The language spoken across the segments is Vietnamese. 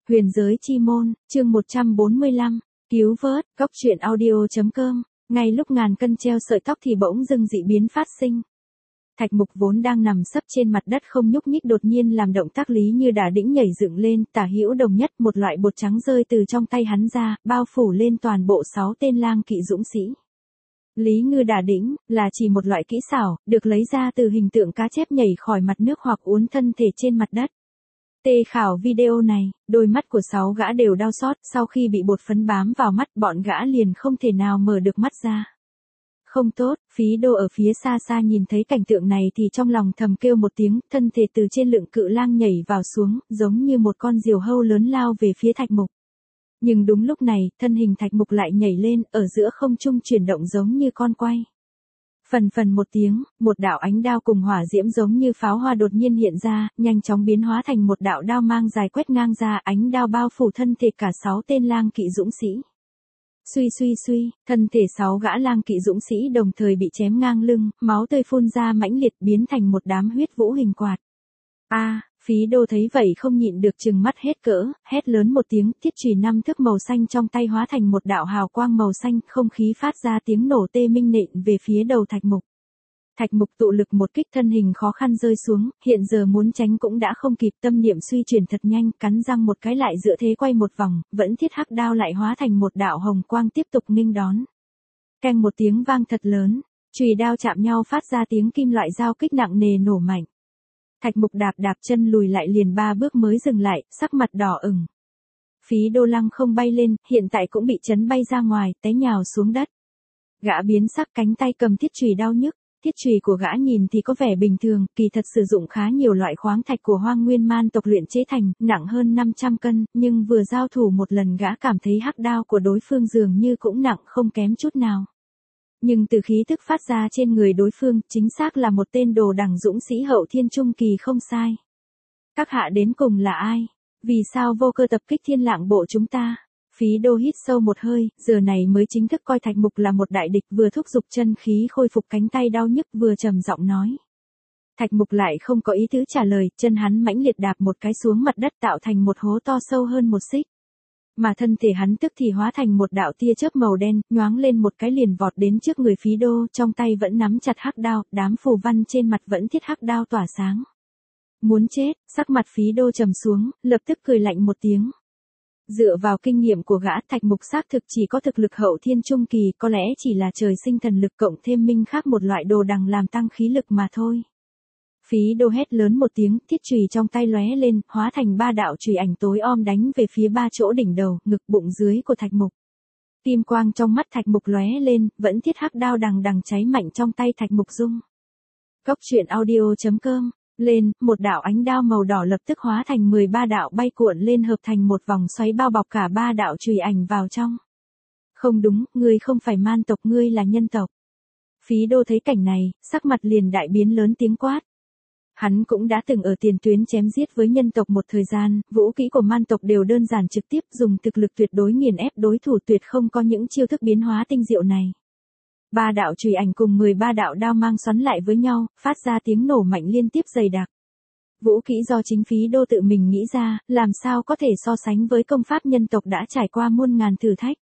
Huyền giới chi môn, chương 145, cứu vớt, góc truyện audio.com, ngay lúc ngàn cân treo sợi tóc thì bỗng dưng dị biến phát sinh. Thạch Mục vốn đang nằm sấp trên mặt đất không nhúc nhích đột nhiên làm động tác Lý Như Đả Đĩnh nhảy dựng lên, tả hữu đồng nhất một loại bột trắng rơi từ trong tay hắn ra, bao phủ lên toàn bộ 6 tên lang kỵ dũng sĩ. Lý Ngư Đả Đĩnh là chỉ một loại kỹ xảo, được lấy ra từ hình tượng cá chép nhảy khỏi mặt nước hoặc uốn thân thể trên mặt đất. Tê khảo video này, đôi mắt của 6 gã đều đau xót, sau khi bị bột phấn bám vào mắt bọn gã liền không thể nào mở được mắt ra. Không tốt, Phí Đô ở phía xa xa nhìn thấy cảnh tượng này thì trong lòng thầm kêu một tiếng, thân thể từ trên lượng cự lang nhảy vào xuống, giống như một con diều hâu lớn lao về phía Thạch Mục. Nhưng đúng lúc này, thân hình Thạch Mục lại nhảy lên, ở giữa không trung chuyển động giống như con quay. Phần một tiếng, một đạo ánh đao cùng hỏa diễm giống như pháo hoa đột nhiên hiện ra, nhanh chóng biến hóa thành một đạo đao mang dài quét ngang ra, ánh đao bao phủ thân thể cả 6 tên lang kỵ dũng sĩ. Suy, thân thể 6 gã lang kỵ dũng sĩ đồng thời bị chém ngang lưng, máu tươi phun ra mãnh liệt biến thành một đám huyết vũ hình quạt. Phí Đô thấy vậy không nhịn được trừng mắt hết cỡ, hét lớn một tiếng, thiết chùy 5 thước màu xanh trong tay hóa thành một đạo hào quang màu xanh, không khí phát ra tiếng nổ tê minh nện về phía đầu Thạch Mục. Thạch Mục tụ lực một kích thân hình khó khăn rơi xuống, hiện giờ muốn tránh cũng đã không kịp, tâm niệm suy chuyển thật nhanh, cắn răng một cái lại dựa thế quay một vòng, vẫn thiết hắc đao lại hóa thành một đạo hồng quang tiếp tục nghênh đón. Keng một tiếng vang thật lớn, chùy đao chạm nhau phát ra tiếng kim loại giao kích nặng nề nổ mạnh. Thạch Mục đạp chân lùi lại liền 3 bước mới dừng lại, sắc mặt đỏ ửng. Phí Đô lăng không bay lên, hiện tại cũng bị chấn bay ra ngoài, té nhào xuống đất. Gã biến sắc cánh tay cầm thiết chùy đau nhức, thiết chùy của gã nhìn thì có vẻ bình thường, kỳ thật sử dụng khá nhiều loại khoáng thạch của Hoang Nguyên Man tộc luyện chế thành, nặng hơn 500 cân, nhưng vừa giao thủ một lần gã cảm thấy hắc đao của đối phương dường như cũng nặng không kém chút nào. Nhưng từ khí tức phát ra trên người đối phương, chính xác là một tên đồ đằng dũng sĩ hậu thiên trung kỳ không sai. Các hạ đến cùng là ai? Vì sao vô cơ tập kích Thiên Lạng bộ chúng ta? Phí Đô hít sâu một hơi, giờ này mới chính thức coi Thạch Mục là một đại địch, vừa thúc giục chân khí khôi phục cánh tay đau nhức vừa trầm giọng nói. Thạch Mục lại không có ý tứ trả lời, chân hắn mãnh liệt đạp một cái xuống mặt đất tạo thành một hố to sâu hơn 1 xích. Mà thân thể hắn tức thì hóa thành một đạo tia chớp màu đen, nhoáng lên một cái liền vọt đến trước người Phí Đô, trong tay vẫn nắm chặt hắc đao, đám phù văn trên mặt vẫn thiết hắc đao tỏa sáng. Muốn chết, sắc mặt Phí Đô trầm xuống, lập tức cười lạnh một tiếng. Dựa vào kinh nghiệm của gã, Thạch Mục xác thực chỉ có thực lực hậu thiên trung kỳ, có lẽ chỉ là trời sinh thần lực cộng thêm minh khác một loại đồ đằng làm tăng khí lực mà thôi. Phí Đô hét lớn một tiếng, thiết chùy trong tay lóe lên, hóa thành 3 đạo chùy ảnh tối om đánh về phía 3 chỗ đỉnh đầu, ngực bụng dưới của Thạch Mục. Kim quang trong mắt Thạch Mục lóe lên, vẫn thiết hắc đao đằng cháy mạnh trong tay Thạch Mục rung. Góc truyện audio.com, lên, một đạo ánh đao màu đỏ lập tức hóa thành 13 đạo bay cuộn lên hợp thành một vòng xoáy bao bọc cả 3 đạo chùy ảnh vào trong. Không đúng, ngươi không phải man tộc, ngươi là nhân tộc. Phí Đô thấy cảnh này, sắc mặt liền đại biến lớn tiếng quát. Hắn cũng đã từng ở tiền tuyến chém giết với nhân tộc một thời gian, vũ kỹ của man tộc đều đơn giản trực tiếp, dùng thực lực tuyệt đối nghiền ép đối thủ, tuyệt không có những chiêu thức biến hóa tinh diệu này. 3 đạo chùy ảnh cùng 13 đạo đao mang xoắn lại với nhau, phát ra tiếng nổ mạnh liên tiếp dày đặc. Vũ kỹ do chính Phí Đô tự mình nghĩ ra, làm sao có thể so sánh với công pháp nhân tộc đã trải qua muôn ngàn thử thách.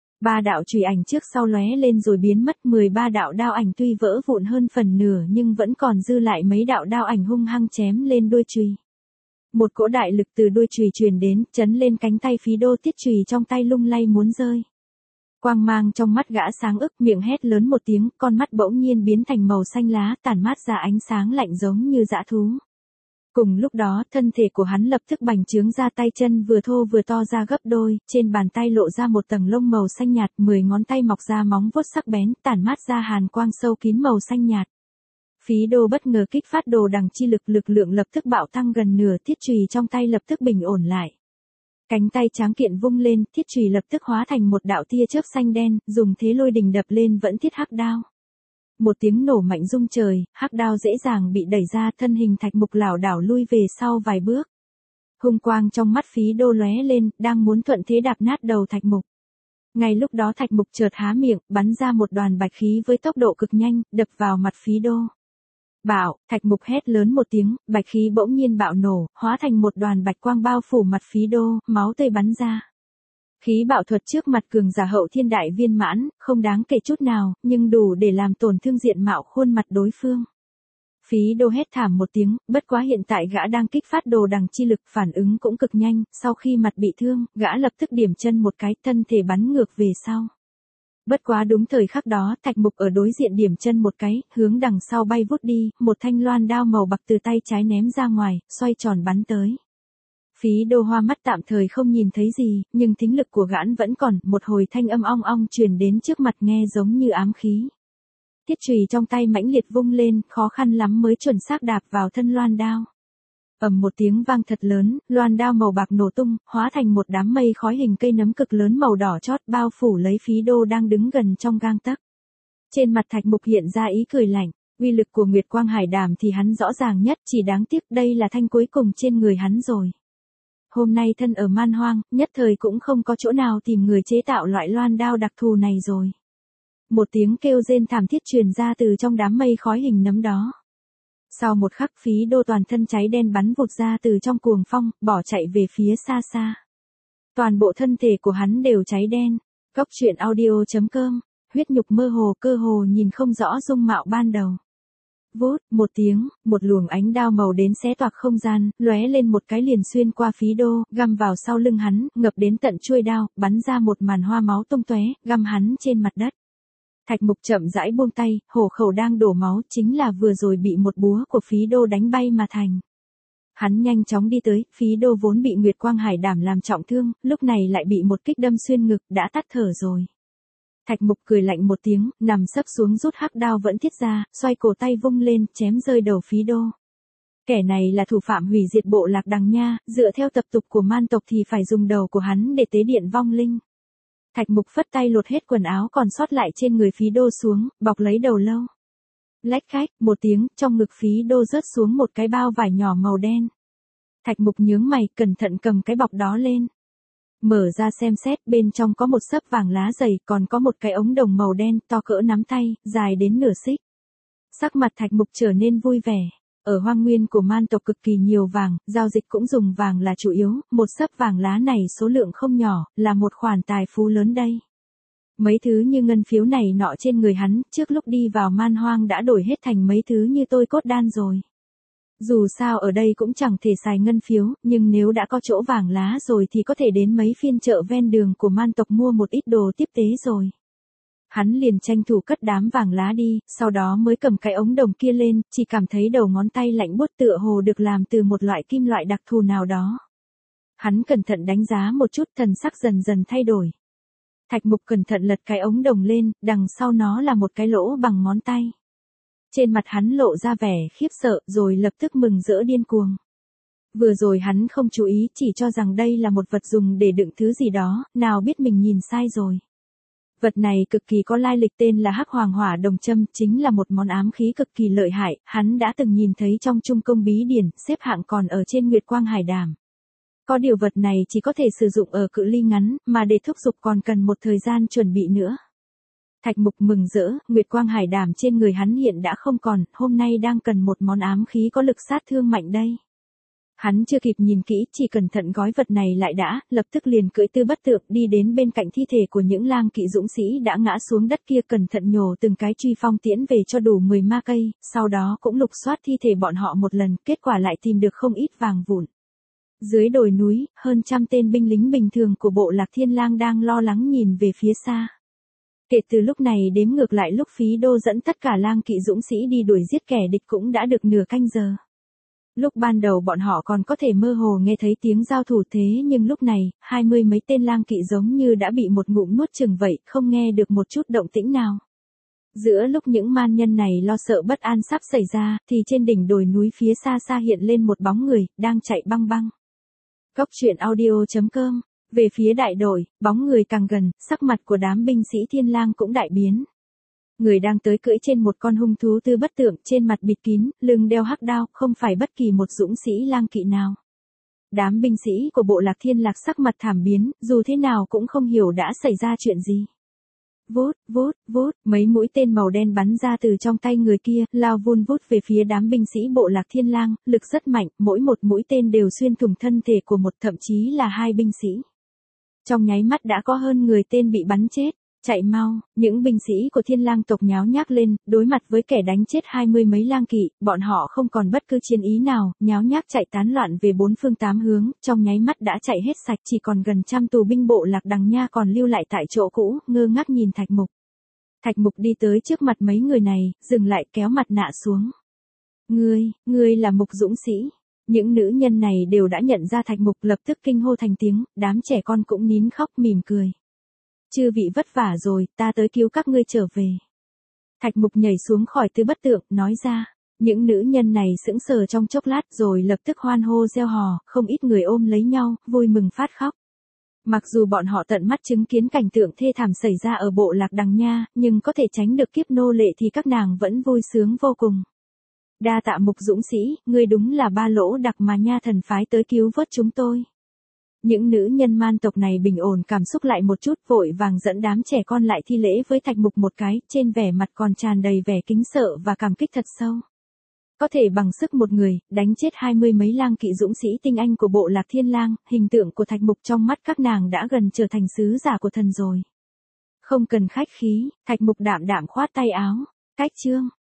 3 đạo chùy ảnh trước sau lóe lên rồi biến mất, 13 đạo đao ảnh tuy vỡ vụn hơn phần nửa nhưng vẫn còn dư lại mấy đạo đao ảnh hung hăng chém lên đuôi chùy. Một cỗ đại lực từ đuôi chùy truyền đến, chấn lên cánh tay Phí Đô, thiết chùy trong tay lung lay muốn rơi. Quang mang trong mắt gã sáng ức, miệng hét lớn một tiếng, con mắt bỗng nhiên biến thành màu xanh lá, tản mát ra ánh sáng lạnh giống như dã thú. Cùng lúc đó, thân thể của hắn lập tức bành trướng ra, tay chân vừa thô vừa to ra gấp đôi, trên bàn tay lộ ra một tầng lông màu xanh nhạt, 10 ngón tay mọc ra móng vuốt sắc bén, tản mát ra hàn quang sâu kín màu xanh nhạt. Phí Đô bất ngờ kích phát đồ đằng chi lực, lực lượng lập tức bạo tăng gần nửa, thiết chùy trong tay lập tức bình ổn lại. Cánh tay tráng kiện vung lên, thiết chùy lập tức hóa thành một đạo tia chớp xanh đen, dùng thế lôi đình đập lên vẫn thiết hắc đao. Một tiếng nổ mạnh rung trời, hắc đao dễ dàng bị đẩy ra, thân hình Thạch Mục lảo đảo lui về sau vài bước. Hung quang trong mắt Phí Đô lóe lên, đang muốn thuận thế đạp nát đầu Thạch Mục. Ngay lúc đó Thạch Mục chợt há miệng, bắn ra một đoàn bạch khí với tốc độ cực nhanh, đập vào mặt Phí Đô. Bạo, Thạch Mục hét lớn một tiếng, bạch khí bỗng nhiên bạo nổ, hóa thành một đoàn bạch quang bao phủ mặt Phí Đô, máu tươi bắn ra. Khí bạo thuật trước mặt cường giả hậu thiên đại viên mãn, không đáng kể chút nào, nhưng đủ để làm tổn thương diện mạo khuôn mặt đối phương. Phí Đô hét thảm một tiếng, bất quá hiện tại gã đang kích phát đồ đằng chi lực, phản ứng cũng cực nhanh, sau khi mặt bị thương, gã lập tức điểm chân một cái, thân thể bắn ngược về sau. Bất quá đúng thời khắc đó, Thạch Mục ở đối diện điểm chân một cái, hướng đằng sau bay vút đi, một thanh loan đao màu bạc từ tay trái ném ra ngoài, xoay tròn bắn tới. Phí Đô hoa mắt tạm thời không nhìn thấy gì, nhưng thính lực của gã vẫn còn, một hồi thanh âm ong ong truyền đến trước mặt nghe giống như ám khí. Thiết chùy trong tay mãnh liệt vung lên, khó khăn lắm mới chuẩn xác đạp vào thân loan đao. Ầm một tiếng vang thật lớn, loan đao màu bạc nổ tung, hóa thành một đám mây khói hình cây nấm cực lớn màu đỏ chót bao phủ lấy Phí Đô đang đứng gần trong gang tấc. Trên mặt Thạch Mục hiện ra ý cười lạnh, uy lực của Nguyệt Quang Hải Đàm thì hắn rõ ràng nhất, chỉ đáng tiếc đây là thanh cuối cùng trên người hắn rồi. Hôm nay thân ở man hoang, nhất thời cũng không có chỗ nào tìm người chế tạo loại loan đao đặc thù này rồi. Một tiếng kêu rên thảm thiết truyền ra từ trong đám mây khói hình nấm đó. Sau một khắc Phí Đô toàn thân cháy đen bắn vụt ra từ trong cuồng phong, bỏ chạy về phía xa xa. Toàn bộ thân thể của hắn đều cháy đen. Cóc truyện audio.com, huyết nhục mơ hồ cơ hồ nhìn không rõ dung mạo ban đầu. Vút, một tiếng, một luồng ánh đao màu đến xé toạc không gian, lóe lên một cái liền xuyên qua Phí Đô, găm vào sau lưng hắn, ngập đến tận chuôi đao, bắn ra một màn hoa máu tung tóe, găm hắn trên mặt đất. Thạch Mục chậm rãi buông tay, hổ khẩu đang đổ máu, chính là vừa rồi bị một búa của Phí Đô đánh bay mà thành. Hắn nhanh chóng đi tới, Phí Đô vốn bị Nguyệt Quang Hải Đàm làm trọng thương, lúc này lại bị một kích đâm xuyên ngực, đã tắt thở rồi. Thạch Mục cười lạnh một tiếng, nằm sấp xuống rút hắc đao vẫn thiết ra, xoay cổ tay vung lên, chém rơi đầu Phí Đô. Kẻ này là thủ phạm hủy diệt bộ lạc đằng nha, dựa theo tập tục của man tộc thì phải dùng đầu của hắn để tế điện vong linh. Thạch Mục phất tay lột hết quần áo còn sót lại trên người Phí Đô xuống, bọc lấy đầu lâu. Lách cách, một tiếng, trong ngực Phí Đô rớt xuống một cái bao vải nhỏ màu đen. Thạch Mục nhướng mày, cẩn thận cầm cái bọc đó lên. Mở ra xem xét, bên trong có một xấp vàng lá dày, còn có một cái ống đồng màu đen, to cỡ nắm tay, dài đến nửa xích. Sắc mặt Thạch Mục trở nên vui vẻ. Ở hoang nguyên của man tộc cực kỳ nhiều vàng, giao dịch cũng dùng vàng là chủ yếu, một xấp vàng lá này số lượng không nhỏ, là một khoản tài phú lớn đây. Mấy thứ như ngân phiếu này nọ trên người hắn, trước lúc đi vào man hoang đã đổi hết thành mấy thứ như tôi cốt đan rồi. Dù sao ở đây cũng chẳng thể xài ngân phiếu, nhưng nếu đã có chỗ vàng lá rồi thì có thể đến mấy phiên chợ ven đường của man tộc mua một ít đồ tiếp tế rồi. Hắn liền tranh thủ cất đám vàng lá đi, sau đó mới cầm cái ống đồng kia lên, chỉ cảm thấy đầu ngón tay lạnh buốt tựa hồ được làm từ một loại kim loại đặc thù nào đó. Hắn cẩn thận đánh giá một chút, thần sắc dần dần thay đổi. Thạch Mục cẩn thận lật cái ống đồng lên, đằng sau nó là một cái lỗ bằng ngón tay. Trên mặt hắn lộ ra vẻ khiếp sợ rồi lập tức mừng rỡ điên cuồng. Vừa rồi hắn không chú ý, chỉ cho rằng đây là một vật dùng để đựng thứ gì đó, nào biết mình nhìn sai rồi. Vật này cực kỳ có lai lịch, tên là Hắc Hoàng Hỏa Đồng Châm, chính là một món ám khí cực kỳ lợi hại, hắn đã từng nhìn thấy trong Trung Công Bí Điển, xếp hạng còn ở trên Nguyệt Quang Hải Đàm. Có điều vật này chỉ có thể sử dụng ở cự ly ngắn, mà để thúc giục còn cần một thời gian chuẩn bị nữa. Thạch Mục mừng rỡ, Nguyệt Quang Hải Đàm trên người hắn hiện đã không còn, hôm nay đang cần một món ám khí có lực sát thương mạnh đây. Hắn chưa kịp nhìn kỹ, chỉ cẩn thận gói vật này lại đã, lập tức liền cưỡi Tư Bất Tượng đi đến bên cạnh thi thể của những lang kỵ dũng sĩ đã ngã xuống đất kia, cẩn thận nhổ từng cái truy phong tiễn về cho đủ 10 ma cây, sau đó cũng lục soát thi thể bọn họ một lần, kết quả lại tìm được không ít vàng vụn. Dưới đồi núi, hơn trăm tên binh lính bình thường của bộ lạc Thiên Lang đang lo lắng nhìn về phía xa. Kể từ lúc này đếm ngược lại lúc Phí Đô dẫn tất cả lang kỵ dũng sĩ đi đuổi giết kẻ địch cũng đã được nửa canh giờ. Lúc ban đầu bọn họ còn có thể mơ hồ nghe thấy tiếng giao thủ, thế nhưng lúc này, 20 mấy tên lang kỵ giống như đã bị một ngụm nuốt chửng vậy, không nghe được một chút động tĩnh nào. Giữa lúc những man nhân này lo sợ bất an sắp xảy ra, thì trên đỉnh đồi núi phía xa xa hiện lên một bóng người, đang chạy băng băng. Cóc truyện audio.com. Về phía đại đội, bóng người càng gần, sắc mặt của đám binh sĩ Thiên Lang cũng đại biến. Người đang tới cưỡi trên một con hung thú Tư Bất Tượng, trên mặt bịt kín, lưng đeo hắc đao, không phải bất kỳ một dũng sĩ lang kỵ nào. Đám binh sĩ của bộ lạc Thiên Lạc sắc mặt thảm biến, dù thế nào cũng không hiểu đã xảy ra chuyện gì. vút, mấy mũi tên màu đen bắn ra từ trong tay người kia, lao vun vút về phía đám binh sĩ bộ Lạc Thiên Lang, lực rất mạnh, mỗi một mũi tên đều xuyên thủng thân thể của một thậm chí là hai binh sĩ. Trong nháy mắt đã có hơn người tên bị bắn chết. Chạy mau, những binh sĩ của Thiên Lang tộc nháo nhác lên, đối mặt với kẻ đánh chết 20 mấy lang kỵ, bọn họ không còn bất cứ chiến ý nào, nháo nhác chạy tán loạn về bốn phương tám hướng, trong nháy mắt đã chạy hết sạch, chỉ còn gần trăm tù binh bộ Lạc Đằng Nha còn lưu lại tại chỗ cũ, ngơ ngác nhìn Thạch Mục. Thạch Mục đi tới trước mặt mấy người này, dừng lại kéo mặt nạ xuống. Ngươi là Mục Dũng Sĩ. Những nữ nhân này đều đã nhận ra Thạch Mục, lập tức kinh hô thành tiếng, đám trẻ con cũng nín khóc mỉm cười. Chư vị vất vả rồi, ta tới cứu các ngươi trở về. Thạch Mục nhảy xuống khỏi Tư Bất Tượng, nói ra. Những nữ nhân này sững sờ trong chốc lát rồi lập tức hoan hô reo hò, không ít người ôm lấy nhau, vui mừng phát khóc. Mặc dù bọn họ tận mắt chứng kiến cảnh tượng thê thảm xảy ra ở bộ Lạc Đằng Nha, nhưng có thể tránh được kiếp nô lệ thì các nàng vẫn vui sướng vô cùng. Đa tạ Mục Dũng Sĩ, ngươi đúng là ba lỗ đặc mà Nha thần phái tới cứu vớt chúng tôi. Những nữ nhân man tộc này bình ổn cảm xúc lại một chút, vội vàng dẫn đám trẻ con lại thi lễ với Thạch Mục một cái, trên vẻ mặt còn tràn đầy vẻ kính sợ và cảm kích thật sâu. Có thể bằng sức một người, đánh chết 20 mấy lang kỵ dũng sĩ tinh anh của bộ Lạc Thiên Lang, hình tượng của Thạch Mục trong mắt các nàng đã gần trở thành sứ giả của thần rồi. Không cần khách khí, Thạch Mục đạm đạm khoát tay áo. Cách chương